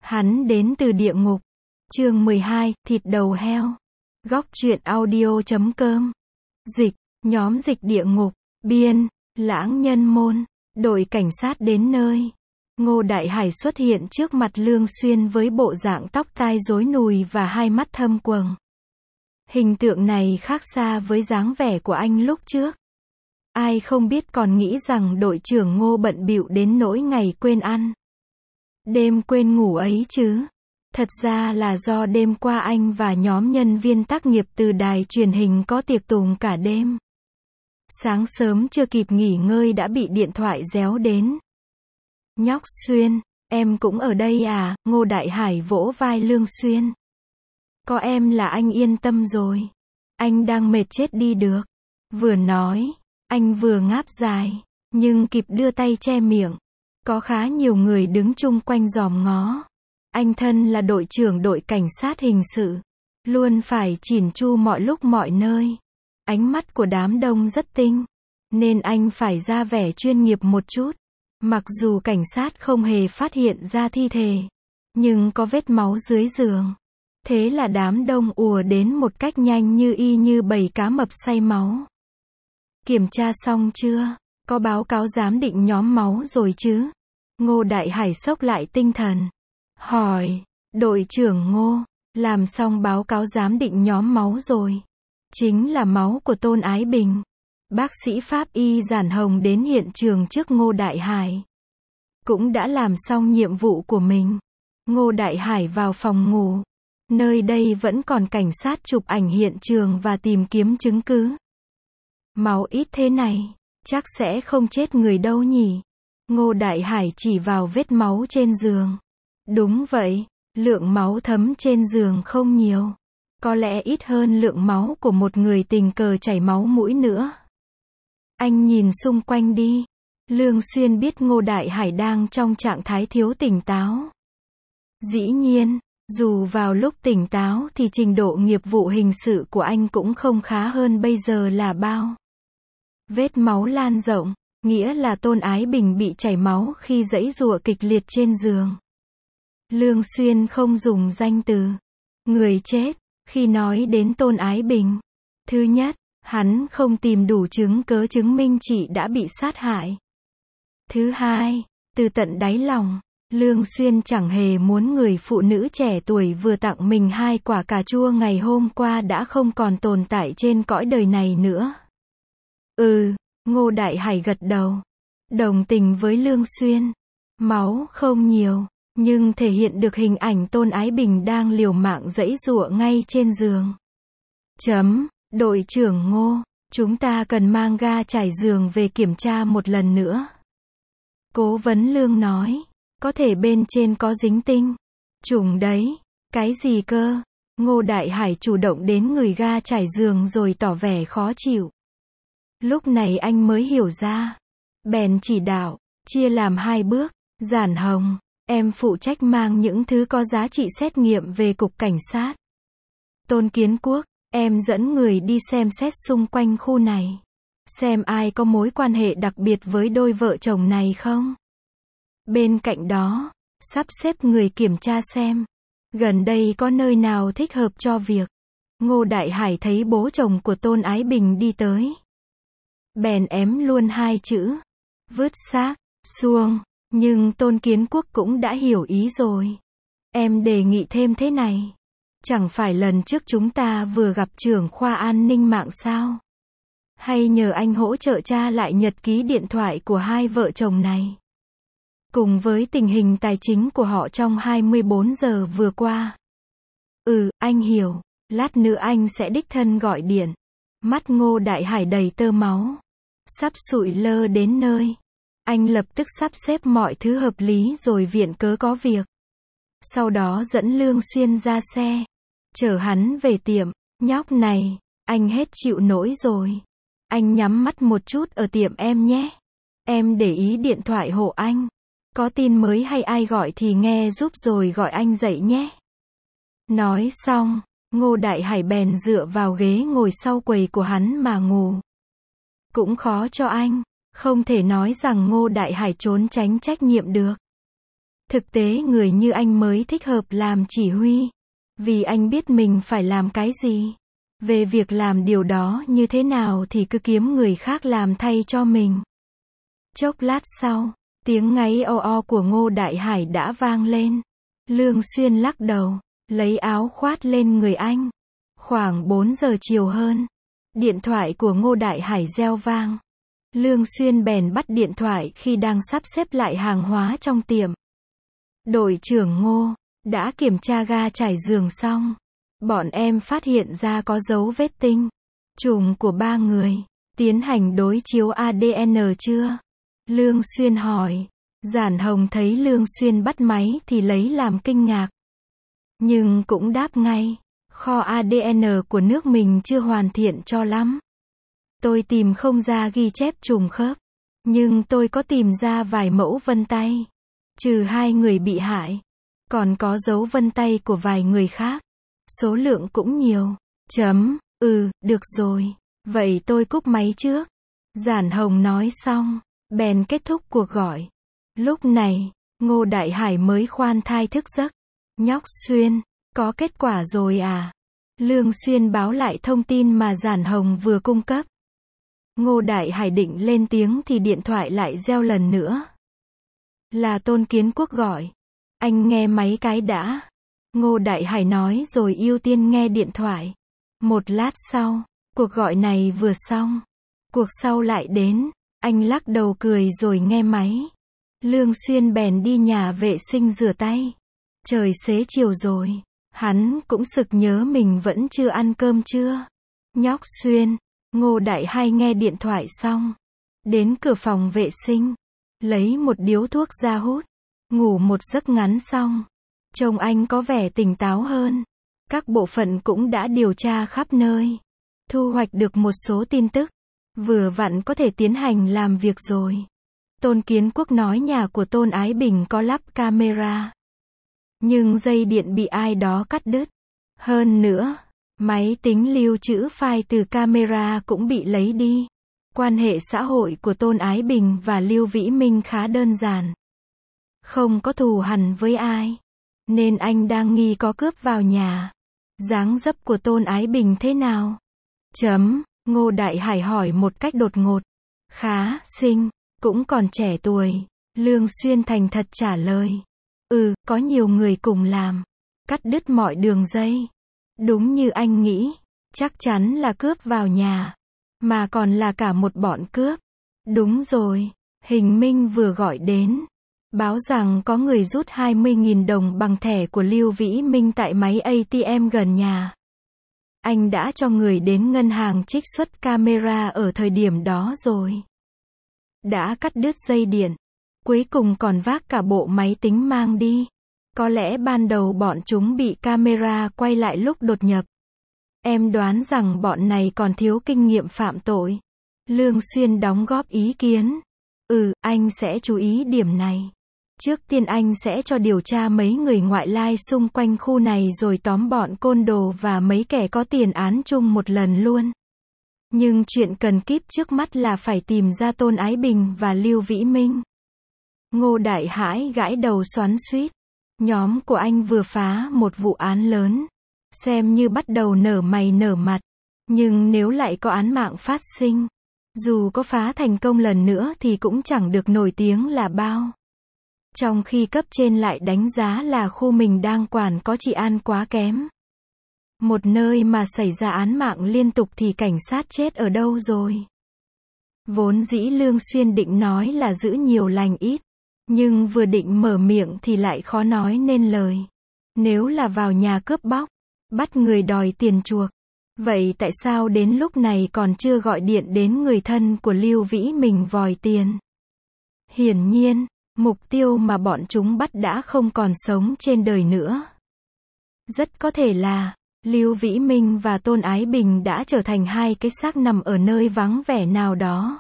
Hắn đến từ địa ngục. Chương 12, thịt đầu heo. Góc truyện audio.com. Dịch, nhóm dịch địa ngục, biên, Lãng Nhân Môn. Đội cảnh sát đến nơi. Ngô Đại Hải xuất hiện trước mặt Lương Xuyên với bộ dạng tóc tai rối nùi và hai mắt thâm quầng. Hình tượng này khác xa với dáng vẻ của anh lúc trước. Ai không biết còn nghĩ rằng đội trưởng Ngô bận bịu đến nỗi ngày quên ăn, đêm quên ngủ ấy chứ. Thật ra là do đêm qua anh và nhóm nhân viên tác nghiệp từ đài truyền hình có tiệc tùng cả đêm. Sáng sớm chưa kịp nghỉ ngơi đã bị điện thoại réo đến. Nhóc Xuyên, em cũng ở đây à? Ngô Đại Hải vỗ vai Lương Xuyên. Có em là anh yên tâm rồi. Anh đang mệt chết đi được. Vừa nói, anh vừa ngáp dài, nhưng kịp đưa tay che miệng. Có khá nhiều người đứng chung quanh dòm ngó. Anh thân là đội trưởng đội cảnh sát hình sự, luôn phải chỉn chu mọi lúc mọi nơi. Ánh mắt của đám đông rất tinh, nên anh phải ra vẻ chuyên nghiệp một chút. Mặc dù cảnh sát không hề phát hiện ra thi thể, nhưng có vết máu dưới giường. Thế là đám đông ùa đến một cách nhanh như bầy cá mập say máu. Kiểm tra xong chưa? Có báo cáo giám định nhóm máu rồi chứ? Ngô Đại Hải xốc lại tinh thần. Hỏi, đội trưởng Ngô, làm xong báo cáo giám định nhóm máu rồi. Chính là máu của Tôn Ái Bình. Bác sĩ pháp y Giản Hồng đến hiện trường trước Ngô Đại Hải. Cũng đã làm xong nhiệm vụ của mình. Ngô Đại Hải vào phòng ngủ. Nơi đây vẫn còn cảnh sát chụp ảnh hiện trường và tìm kiếm chứng cứ. Máu ít thế này, chắc sẽ không chết người đâu nhỉ? Ngô Đại Hải chỉ vào vết máu trên giường. Đúng vậy, lượng máu thấm trên giường không nhiều. Có lẽ ít hơn lượng máu của một người tình cờ chảy máu mũi nữa. Anh nhìn xung quanh đi. Lương Xuyên biết Ngô Đại Hải đang trong trạng thái thiếu tỉnh táo. Dĩ nhiên, dù vào lúc tỉnh táo thì trình độ nghiệp vụ hình sự của anh cũng không khá hơn bây giờ là bao. Vết máu lan rộng, nghĩa là Tôn Ái Bình bị chảy máu khi giãy giụa kịch liệt trên giường. Lương Xuyên không dùng danh từ người chết khi nói đến Tôn Ái Bình. Thứ nhất, hắn không tìm đủ chứng cớ chứng minh chị đã bị sát hại. Thứ hai, từ tận đáy lòng, Lương Xuyên chẳng hề muốn người phụ nữ trẻ tuổi vừa tặng mình 2 quả cà chua ngày hôm qua đã không còn tồn tại trên cõi đời này nữa. Ngô Đại Hải gật đầu. Đồng tình với Lương Xuyên. Máu không nhiều, nhưng thể hiện được hình ảnh Tôn Ái Bình đang liều mạng giãy giụa ngay trên giường. Đội trưởng Ngô, chúng ta cần mang ga trải giường về kiểm tra một lần nữa. Cố vấn Lương nói, có thể bên trên có dính tinh trùng đấy. Cái gì cơ? Ngô Đại Hải chủ động đến người ga trải giường rồi tỏ vẻ khó chịu. Lúc này anh mới hiểu ra. Bèn chỉ đạo, chia làm 2 bước. Giản Hồng, em phụ trách mang những thứ có giá trị xét nghiệm về cục cảnh sát. Tôn Kiến Quốc, em dẫn người đi xem xét xung quanh khu này. Xem ai có mối quan hệ đặc biệt với đôi vợ chồng này không. Bên cạnh đó, sắp xếp người kiểm tra xem gần đây có nơi nào thích hợp cho việc. Ngô Đại Hải thấy bố chồng của Tôn Ái Bình đi tới, bèn ém luôn 2 chữ vứt xác xuông. Nhưng Tôn Kiến Quốc cũng đã hiểu ý rồi. Em đề nghị thêm thế này. Chẳng phải lần trước chúng ta vừa gặp trưởng khoa an ninh mạng sao? Hay nhờ anh hỗ trợ tra lại nhật ký điện thoại của 2 vợ chồng này, cùng với tình hình tài chính của họ trong 24 giờ vừa qua. Anh hiểu. Lát nữa anh sẽ đích thân gọi điện. Mắt Ngô Đại Hải đầy tơ máu, sắp sụi lơ đến nơi. Anh lập tức sắp xếp mọi thứ hợp lý rồi viện cớ có việc. Sau đó dẫn Lương Xuyên ra xe, chở hắn về tiệm. Nhóc này, anh hết chịu nổi rồi. Anh nhắm mắt một chút ở tiệm em nhé. Em để ý điện thoại hộ anh. Có tin mới hay ai gọi thì nghe giúp rồi gọi anh dậy nhé. Nói xong, Ngô Đại Hải bèn dựa vào ghế ngồi sau quầy của hắn mà ngủ. Cũng khó cho anh. Không thể nói rằng Ngô Đại Hải trốn tránh trách nhiệm được. Thực tế người như anh mới thích hợp làm chỉ huy. Vì anh biết mình phải làm cái gì. Về việc làm điều đó như thế nào thì cứ kiếm người khác làm thay cho mình. Chốc lát sau, tiếng ngáy o o của Ngô Đại Hải đã vang lên. Lương Xuyên lắc đầu, lấy áo khoác lên người anh. Khoảng 4 giờ chiều hơn, điện thoại của Ngô Đại Hải reo vang. Lương Xuyên bèn bắt điện thoại khi đang sắp xếp lại hàng hóa trong tiệm. Đội trưởng Ngô, đã kiểm tra ga trải giường xong. Bọn em phát hiện ra có dấu vết tinh trùng của 3 người. Tiến hành đối chiếu ADN chưa? Lương Xuyên hỏi. Giản Hồng thấy Lương Xuyên bắt máy thì lấy làm kinh ngạc. Nhưng cũng đáp ngay. Kho ADN của nước mình chưa hoàn thiện cho lắm. Tôi tìm không ra ghi chép trùng khớp. Nhưng tôi có tìm ra vài mẫu vân tay. Trừ 2 người bị hại. Còn có dấu vân tay của vài người khác. Số lượng cũng nhiều. Được rồi. Vậy tôi cúp máy trước. Giản Hồng nói xong, bèn kết thúc cuộc gọi. Lúc này, Ngô Đại Hải mới khoan thai thức giấc. Nhóc Xuyên, có kết quả rồi à? Lương Xuyên báo lại thông tin mà Giản Hồng vừa cung cấp. Ngô Đại Hải định lên tiếng thì điện thoại lại reo lần nữa. Là Tôn Kiến Quốc gọi. Anh nghe máy cái đã. Ngô Đại Hải nói rồi ưu tiên nghe điện thoại. Một lát sau, cuộc gọi này vừa xong. Cuộc sau lại đến. Anh lắc đầu cười rồi nghe máy. Lương Xuyên bèn đi nhà vệ sinh rửa tay. Trời xế chiều rồi. Hắn cũng sực nhớ mình vẫn chưa ăn cơm trưa. Nhóc Xuyên. Ngô Đại Hải nghe điện thoại xong. Đến cửa phòng vệ sinh. Lấy một điếu thuốc ra hút. Ngủ một giấc ngắn xong. Trông anh có vẻ tỉnh táo hơn. Các bộ phận cũng đã điều tra khắp nơi. Thu hoạch được một số tin tức. Vừa vặn có thể tiến hành làm việc rồi. Tôn Kiến Quốc nói nhà của Tôn Ái Bình có lắp camera. Nhưng dây điện bị ai đó cắt đứt. Hơn nữa, máy tính lưu trữ file từ camera cũng bị lấy đi. Quan hệ xã hội của Tôn Ái Bình và Lưu Vĩ Minh khá đơn giản. Không có thù hằn với ai. Nên anh đang nghi có cướp vào nhà. Dáng dấp của Tôn Ái Bình thế nào? Ngô Đại Hải hỏi một cách đột ngột. Khá xinh, cũng còn trẻ tuổi. Lương Xuyên thành thật trả lời. Có nhiều người cùng làm. Cắt đứt mọi đường dây. Đúng như anh nghĩ. Chắc chắn là cướp vào nhà. Mà còn là cả một bọn cướp. Đúng rồi. Hình Minh vừa gọi đến. Báo rằng có người rút 20.000 đồng bằng thẻ của Lưu Vĩ Minh tại máy ATM gần nhà. Anh đã cho người đến ngân hàng trích xuất camera ở thời điểm đó rồi. Đã cắt đứt dây điện. Cuối cùng còn vác cả bộ máy tính mang đi. Có lẽ ban đầu bọn chúng bị camera quay lại lúc đột nhập. Em đoán rằng bọn này còn thiếu kinh nghiệm phạm tội. Lương Xuyên đóng góp ý kiến. Anh sẽ chú ý điểm này. Trước tiên anh sẽ cho điều tra mấy người ngoại lai xung quanh khu này rồi tóm bọn côn đồ và mấy kẻ có tiền án chung một lần luôn. Nhưng chuyện cần kíp trước mắt là phải tìm ra Tôn Ái Bình và Lưu Vĩ Minh. Ngô Đại Hải gãi đầu xoắn xuýt. Nhóm của anh vừa phá một vụ án lớn. Xem như bắt đầu nở mày nở mặt. Nhưng nếu lại có án mạng phát sinh, dù có phá thành công lần nữa thì cũng chẳng được nổi tiếng là bao. Trong khi cấp trên lại đánh giá là khu mình đang quản có trị an quá kém. Một nơi mà xảy ra án mạng liên tục thì cảnh sát chết ở đâu rồi. Vốn dĩ Lương Xuyên định nói là giữ nhiều lành ít. Nhưng vừa định mở miệng thì lại khó nói nên lời. Nếu là vào nhà cướp bóc, bắt người đòi tiền chuộc. Vậy tại sao đến lúc này còn chưa gọi điện đến người thân của Lưu Vĩ mình vòi tiền? Hiển nhiên, mục tiêu mà bọn chúng bắt đã không còn sống trên đời nữa. Rất có thể là, Lưu Vĩ Minh và Tôn Ái Bình đã trở thành hai cái xác nằm ở nơi vắng vẻ nào đó.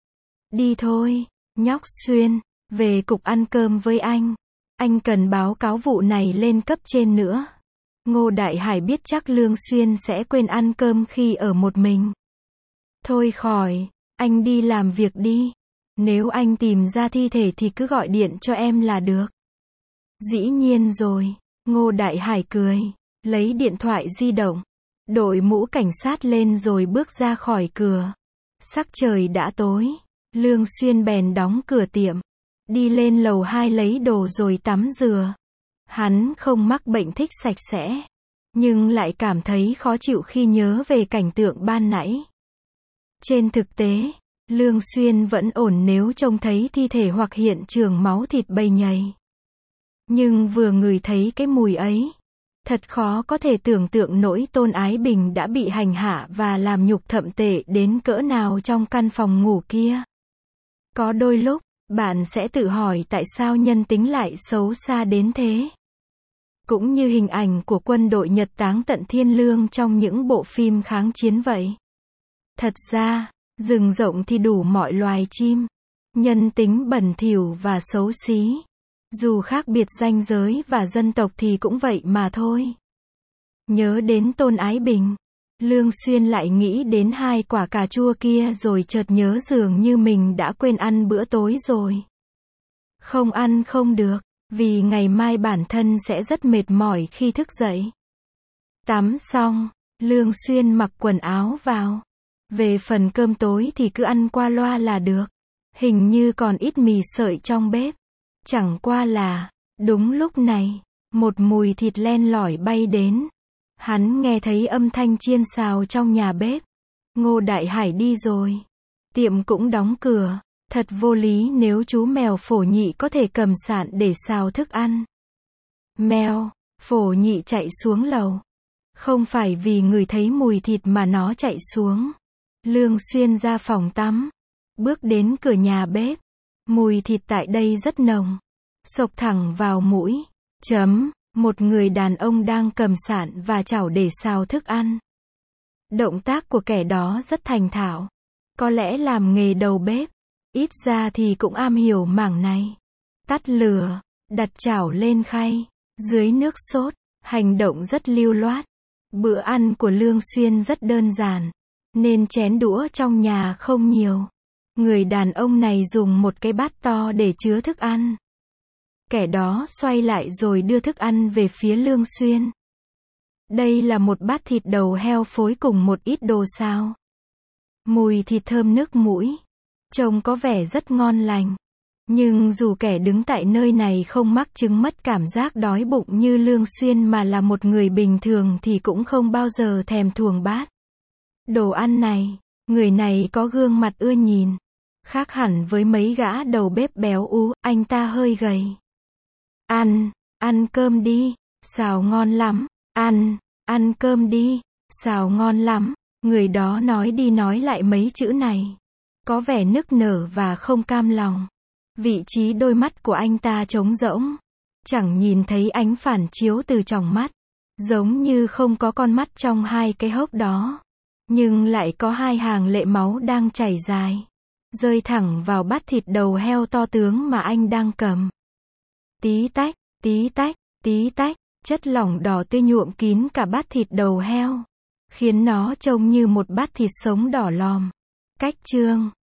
Đi thôi, nhóc Xuyên, về cục ăn cơm với anh. Anh cần báo cáo vụ này lên cấp trên nữa. Ngô Đại Hải biết chắc Lương Xuyên sẽ quên ăn cơm khi ở một mình. Thôi khỏi, anh đi làm việc đi. Nếu anh tìm ra thi thể thì cứ gọi điện cho em là được. Dĩ nhiên rồi, Ngô Đại Hải cười, lấy điện thoại di động, đội mũ cảnh sát lên rồi bước ra khỏi cửa. Sắc trời đã tối, Lương Xuyên bèn đóng cửa tiệm, đi lên lầu 2 lấy đồ rồi tắm rửa. Hắn không mắc bệnh thích sạch sẽ, nhưng lại cảm thấy khó chịu khi nhớ về cảnh tượng ban nãy. Trên thực tế, Lương Xuyên vẫn ổn nếu trông thấy thi thể hoặc hiện trường máu thịt bầy nhầy. Nhưng vừa ngửi thấy cái mùi ấy, thật khó có thể tưởng tượng nỗi Tôn Ái Bình đã bị hành hạ và làm nhục thậm tệ đến cỡ nào trong căn phòng ngủ kia. Có đôi lúc, bạn sẽ tự hỏi tại sao nhân tính lại xấu xa đến thế. Cũng như hình ảnh của quân đội Nhật táng tận thiên lương trong những bộ phim kháng chiến vậy. Thật ra, rừng rộng thì đủ mọi loài chim. Nhân tính bẩn thỉu và xấu xí. Dù khác biệt ranh giới và dân tộc thì cũng vậy mà thôi. Nhớ đến Tôn Ái Bình, Lương Xuyên lại nghĩ đến 2 quả cà chua kia rồi chợt nhớ dường như mình đã quên ăn bữa tối rồi. Không ăn không được, vì ngày mai bản thân sẽ rất mệt mỏi khi thức dậy. Tắm xong, Lương Xuyên mặc quần áo vào. Về phần cơm tối thì cứ ăn qua loa là được. Hình như còn ít mì sợi trong bếp. Chẳng qua là, đúng lúc này, một mùi thịt len lỏi bay đến. Hắn nghe thấy âm thanh chiên xào trong nhà bếp. Ngô Đại Hải đi rồi. Tiệm cũng đóng cửa. Thật vô lý nếu chú mèo Phổ Nhị có thể cầm sạn để xào thức ăn. Mèo, Phổ Nhị chạy xuống lầu. Không phải vì ngửi thấy mùi thịt mà nó chạy xuống. Lương Xuyên ra phòng tắm. Bước đến cửa nhà bếp. Mùi thịt tại đây rất nồng. Xộc thẳng vào mũi. Một người đàn ông đang cầm sạn và chảo để xào thức ăn. Động tác của kẻ đó rất thành thạo. Có lẽ làm nghề đầu bếp. Ít ra thì cũng am hiểu mảng này. Tắt lửa, đặt chảo lên khay, dưới nước sốt, hành động rất lưu loát. Bữa ăn của Lương Xuyên rất đơn giản, nên chén đũa trong nhà không nhiều. Người đàn ông này dùng một cái bát to để chứa thức ăn. Kẻ đó xoay lại rồi đưa thức ăn về phía Lương Xuyên. Đây là một bát thịt đầu heo phối cùng một ít đồ xào. Mùi thịt thơm nước mũi. Trông có vẻ rất ngon lành. Nhưng dù kẻ đứng tại nơi này không mắc chứng mất cảm giác đói bụng như Lương Xuyên mà là một người bình thường thì cũng không bao giờ thèm thuồng bát đồ ăn này. Người này có gương mặt ưa nhìn. Khác hẳn với mấy gã đầu bếp béo ú, anh ta hơi gầy. Ăn cơm đi, xào ngon lắm. Ăn cơm đi, xào ngon lắm. Người đó nói đi nói lại mấy chữ này. Có vẻ nức nở và không cam lòng. Vị trí đôi mắt của anh ta trống rỗng. Chẳng nhìn thấy ánh phản chiếu từ tròng mắt. Giống như không có con mắt trong 2 cái hốc đó. Nhưng lại có 2 hàng lệ máu đang chảy dài. Rơi thẳng vào bát thịt đầu heo to tướng mà anh đang cầm. Tí tách, tí tách, tí tách. Chất lỏng đỏ tươi nhuộm kín cả bát thịt đầu heo. Khiến nó trông như một bát thịt sống đỏ lòm. Cách chương